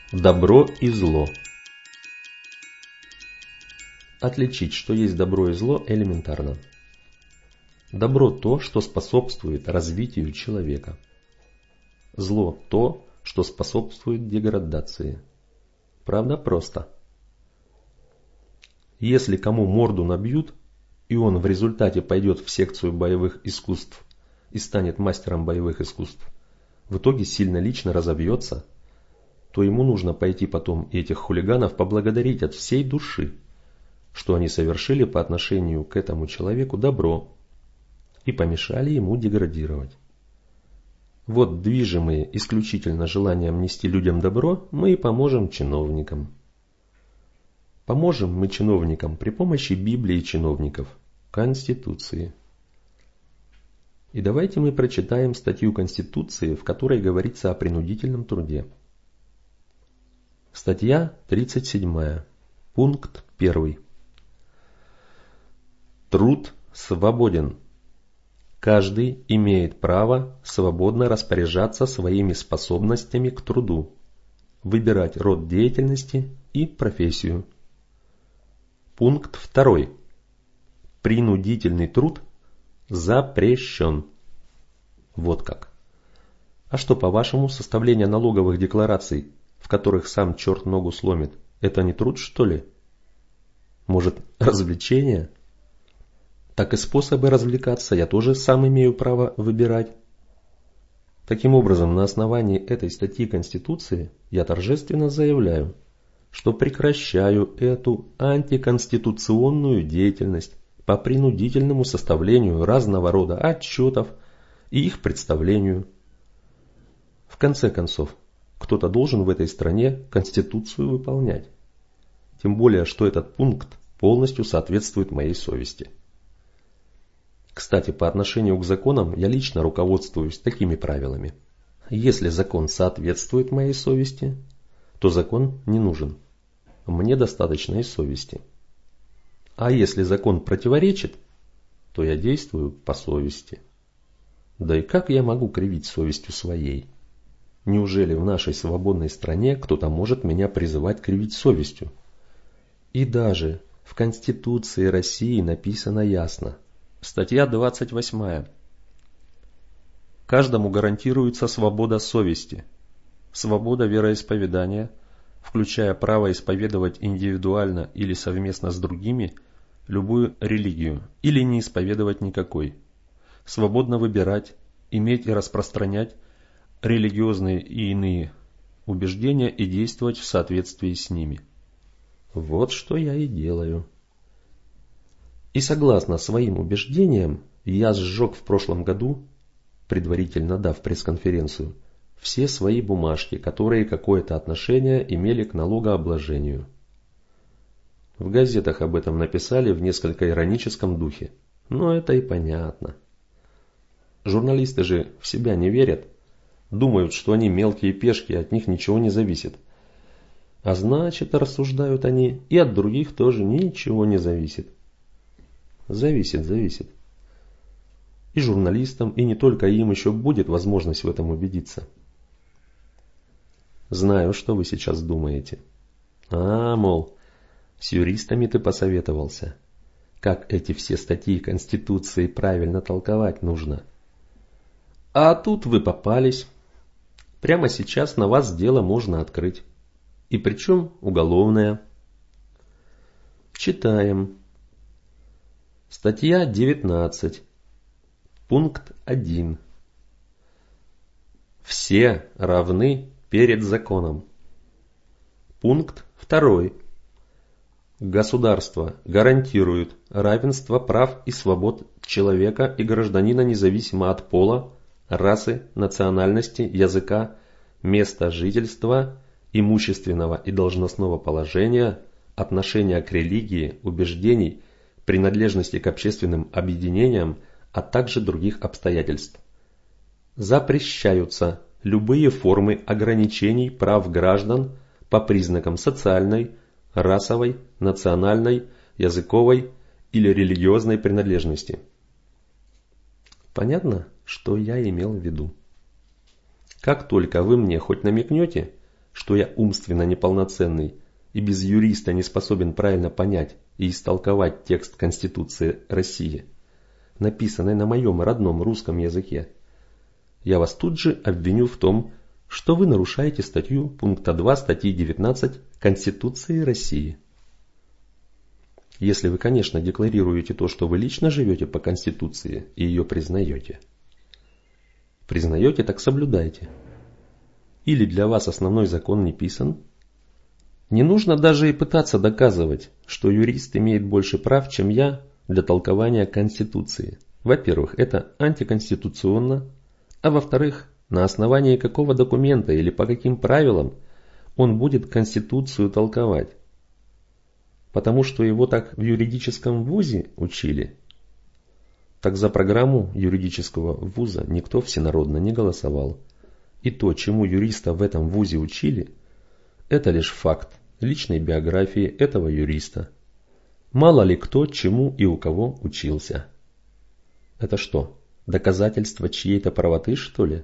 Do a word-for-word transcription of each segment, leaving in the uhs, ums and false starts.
Добро и зло. Отличить, что есть добро и зло, элементарно. Добро – то, что способствует развитию человека. Зло – то, что способствует деградации. Правда, просто. Если кому морду набьют, и он в результате пойдет в секцию боевых искусств и станет мастером боевых искусств, в итоге сильно лично разобьется, то ему нужно пойти потом этих хулиганов поблагодарить от всей души, что они совершили по отношению к этому человеку добро и помешали ему деградировать. Вот, движимые исключительно желанием нести людям добро, мы и поможем чиновникам. Поможем мы чиновникам при помощи Библии чиновников, Конституции. И давайте мы прочитаем статью Конституции, в которой говорится о принудительном труде. Статья тридцать седьмая, пункт первый. Труд свободен. Каждый имеет право свободно распоряжаться своими способностями к труду, выбирать род деятельности и профессию. Пункт второй. Принудительный труд запрещен. Вот как. А что, по-вашему, составление налоговых деклараций, в которых сам черт ногу сломит, это не труд, что ли? Может, развлечение? Так и способы развлекаться я тоже сам имею право выбирать. Таким образом, на основании этой статьи Конституции я торжественно заявляю, что прекращаю эту антиконституционную деятельность по принудительному составлению разного рода отчетов и их представлению. В конце концов, кто-то должен в этой стране Конституцию выполнять. Тем более, что этот пункт полностью соответствует моей совести. Кстати, по отношению к законам я лично руководствуюсь такими правилами. Если закон соответствует моей совести, то закон не нужен. Мне достаточно и совести. А если закон противоречит, то я действую по совести. Да и как я могу кривить совестью своей? Неужели в нашей свободной стране кто-то может меня призывать кривить совестью? И даже в Конституции России написано ясно. Статья двадцать восьмая. Каждому гарантируется свобода совести, свобода вероисповедания, включая право исповедовать индивидуально или совместно с другими любую религию или не исповедовать никакой, свободно выбирать, иметь и распространять религиозные и иные убеждения и действовать в соответствии с ними. Вот что я и делаю. И согласно своим убеждениям, я сжег в прошлом году, предварительно дав пресс-конференцию, все свои бумажки, которые какое-то отношение имели к налогообложению. В газетах об этом написали в несколько ироническом духе, но это и понятно. Журналисты же в себя не верят, думают, что они мелкие пешки, от них ничего не зависит. А значит, рассуждают они, и от других тоже ничего не зависит. Зависит, зависит. И журналистам, и не только им еще будет возможность в этом убедиться. Знаю, что вы сейчас думаете. А, мол, с юристами ты посоветовался. Как эти все статьи Конституции правильно толковать нужно. А тут вы попались. Прямо сейчас на вас дело можно открыть. И причем уголовное. Читаем. Статья девятнадцать. Пункт один. Все равны перед законом. Пункт два. Государство гарантирует равенство прав и свобод человека и гражданина независимо от пола, расы, национальности, языка, места жительства, имущественного и должностного положения, отношения к религии, убеждений, принадлежности к общественным объединениям, а также других обстоятельств. Запрещаются любые формы ограничений прав граждан по признакам социальной, расовой, национальной, языковой или религиозной принадлежности. Понятно, что я имел в виду? Как только вы мне хоть намекнете, что я умственно неполноценный и без юриста не способен правильно понять и истолковать текст Конституции России, написанной на моем родном русском языке, я вас тут же обвиню в том, что вы нарушаете статью пункта два статьи девятнадцать Конституции России. Если вы, конечно, декларируете то, что вы лично живете по Конституции и ее признаете. Признаете, так соблюдайте. Или для вас основной закон не писан? Не нужно даже и пытаться доказывать, что юрист имеет больше прав, чем я, для толкования Конституции. Во-первых, это антиконституционно, а во-вторых, на основании какого документа или по каким правилам он будет Конституцию толковать? Потому что его так в юридическом вузе учили? Так за программу юридического вуза никто всенародно не голосовал. И то, чему юриста в этом вузе учили, это лишь факт личной биографии этого юриста. Мало ли кто чему и у кого учился. Это что, доказательство чьей-то правоты, что ли?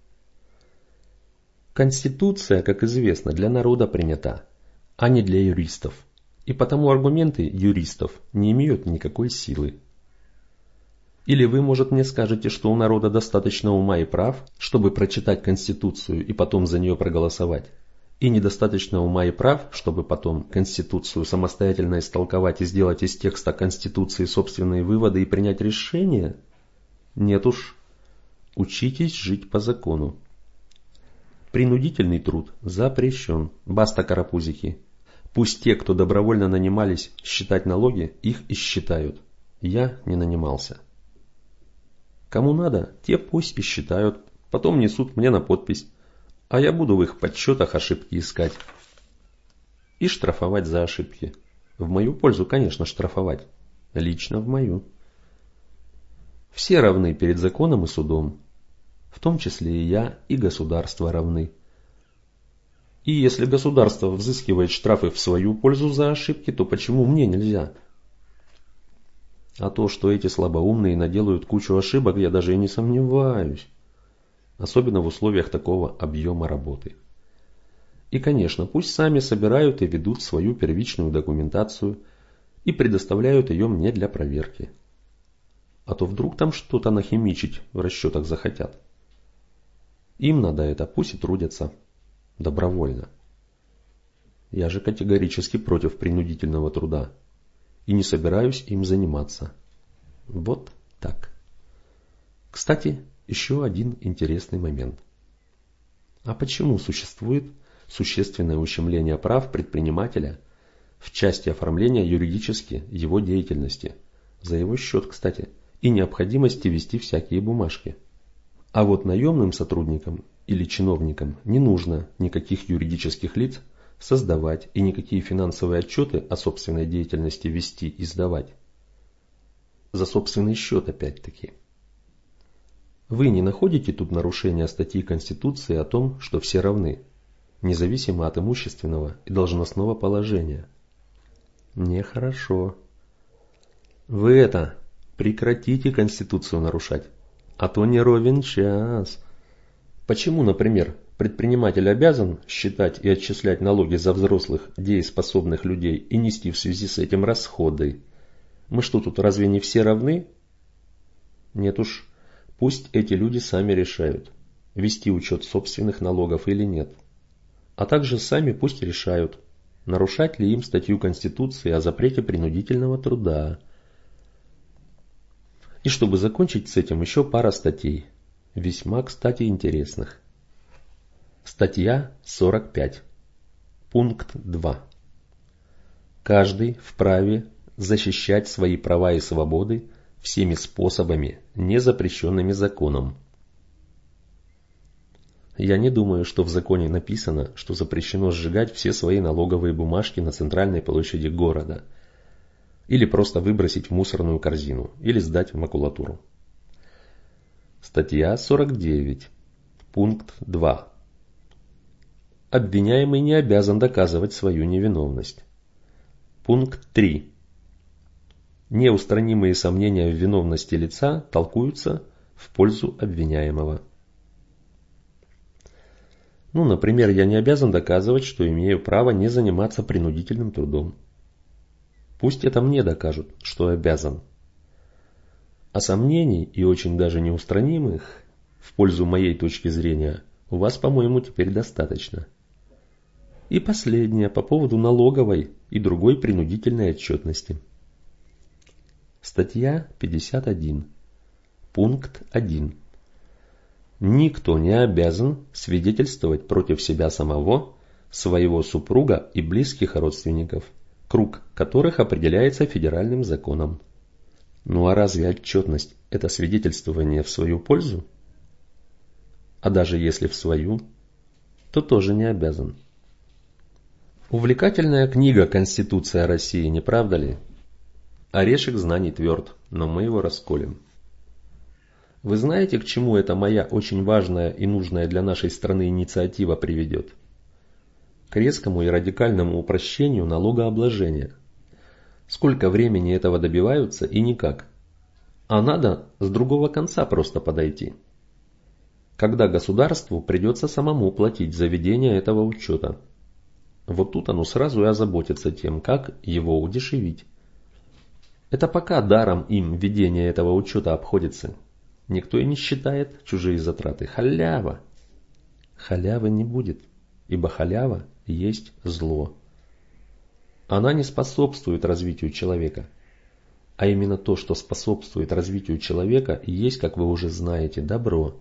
Конституция, как известно, для народа принята, а не для юристов. И потому аргументы юристов не имеют никакой силы. Или вы, может, мне скажете, что у народа достаточно ума и прав, чтобы прочитать Конституцию и потом за нее проголосовать, и недостаточно ума и прав, чтобы потом Конституцию самостоятельно истолковать и сделать из текста Конституции собственные выводы и принять решение? Нет уж. Учитесь жить по закону. Принудительный труд запрещен. Баста, карапузики. Пусть те, кто добровольно нанимались считать налоги, их и считают. Я не нанимался. Кому надо, те пусть и считают, потом несут мне на подпись, а я буду в их подсчетах ошибки искать. И штрафовать за ошибки. В мою пользу, конечно, штрафовать. Лично в мою. Все равны перед законом и судом. В том числе и я, и государство равны. И если государство взыскивает штрафы в свою пользу за ошибки, то почему мне нельзя? А то, что эти слабоумные наделают кучу ошибок, я даже и не сомневаюсь. Особенно в условиях такого объема работы. И, конечно, пусть сами собирают и ведут свою первичную документацию и предоставляют ее мне для проверки. А то вдруг там что-то нахимичить в расчетах захотят. Им надо это, пусть и трудятся. Добровольно. Я же категорически против принудительного труда. И не собираюсь им заниматься. Вот так. Кстати, еще один интересный момент. А почему существует существенное ущемление прав предпринимателя в части оформления юридически его деятельности, за его счет, кстати, и необходимости вести всякие бумажки? А вот наемным сотрудникам или чиновникам не нужно никаких юридических лиц создавать и никакие финансовые отчеты о собственной деятельности вести и сдавать. За собственный счет опять-таки. Вы не находите тут нарушения статьи Конституции о том, что все равны, независимо от имущественного и должностного положения? Нехорошо. Вы это, прекратите Конституцию нарушать, а то не ровен час. Почему, например, предприниматель обязан считать и отчислять налоги за взрослых, дееспособных людей и нести в связи с этим расходы? Мы что тут, разве не все равны? Нет уж, пусть эти люди сами решают, вести учет собственных налогов или нет. А также сами пусть решают, нарушать ли им статью Конституции о запрете принудительного труда. И чтобы закончить с этим, еще пара статей, весьма, кстати, интересных. Статья сорок пять. Пункт два. Каждый вправе защищать свои права и свободы всеми способами, не запрещенными законом. Я не думаю, что в законе написано, что запрещено сжигать все свои налоговые бумажки на центральной площади города, или просто выбросить в мусорную корзину, или сдать в макулатуру. Статья сорок девять. Пункт два. Обвиняемый не обязан доказывать свою невиновность. Пункт три. Неустранимые сомнения в виновности лица толкуются в пользу обвиняемого. Ну, например, я не обязан доказывать, что имею право не заниматься принудительным трудом. Пусть это мне докажут, что обязан. А сомнений, и очень даже неустранимых, в пользу моей точки зрения, у вас, по-моему, теперь достаточно. И последнее по поводу налоговой и другой принудительной отчетности. Статья пятьдесят один. Пункт один. Никто не обязан свидетельствовать против себя самого, своего супруга и близких родственников, круг которых определяется федеральным законом. Ну а разве отчетность – это свидетельствование в свою пользу? А даже если в свою, то тоже не обязан. Увлекательная книга «Конституция России», не правда ли? Орешек знаний тверд, но мы его расколем. Вы знаете, к чему эта моя очень важная и нужная для нашей страны инициатива приведет? К резкому и радикальному упрощению налогообложения. Сколько времени этого добиваются и никак. А надо с другого конца просто подойти. Когда государству придется самому платить за ведение этого учета. Вот тут оно сразу и озаботится тем, как его удешевить. Это пока даром им ведение этого учета обходится. Никто и не считает чужие затраты. Халява. Халявы не будет, ибо халява есть зло. Она не способствует развитию человека. А именно то, что способствует развитию человека, и есть, как вы уже знаете, добро.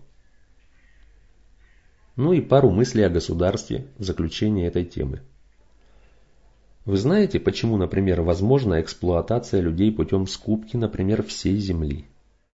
Ну и пару мыслей о государстве в заключение этой темы. Вы знаете, почему, например, возможна эксплуатация людей путем скупки, например, всей земли?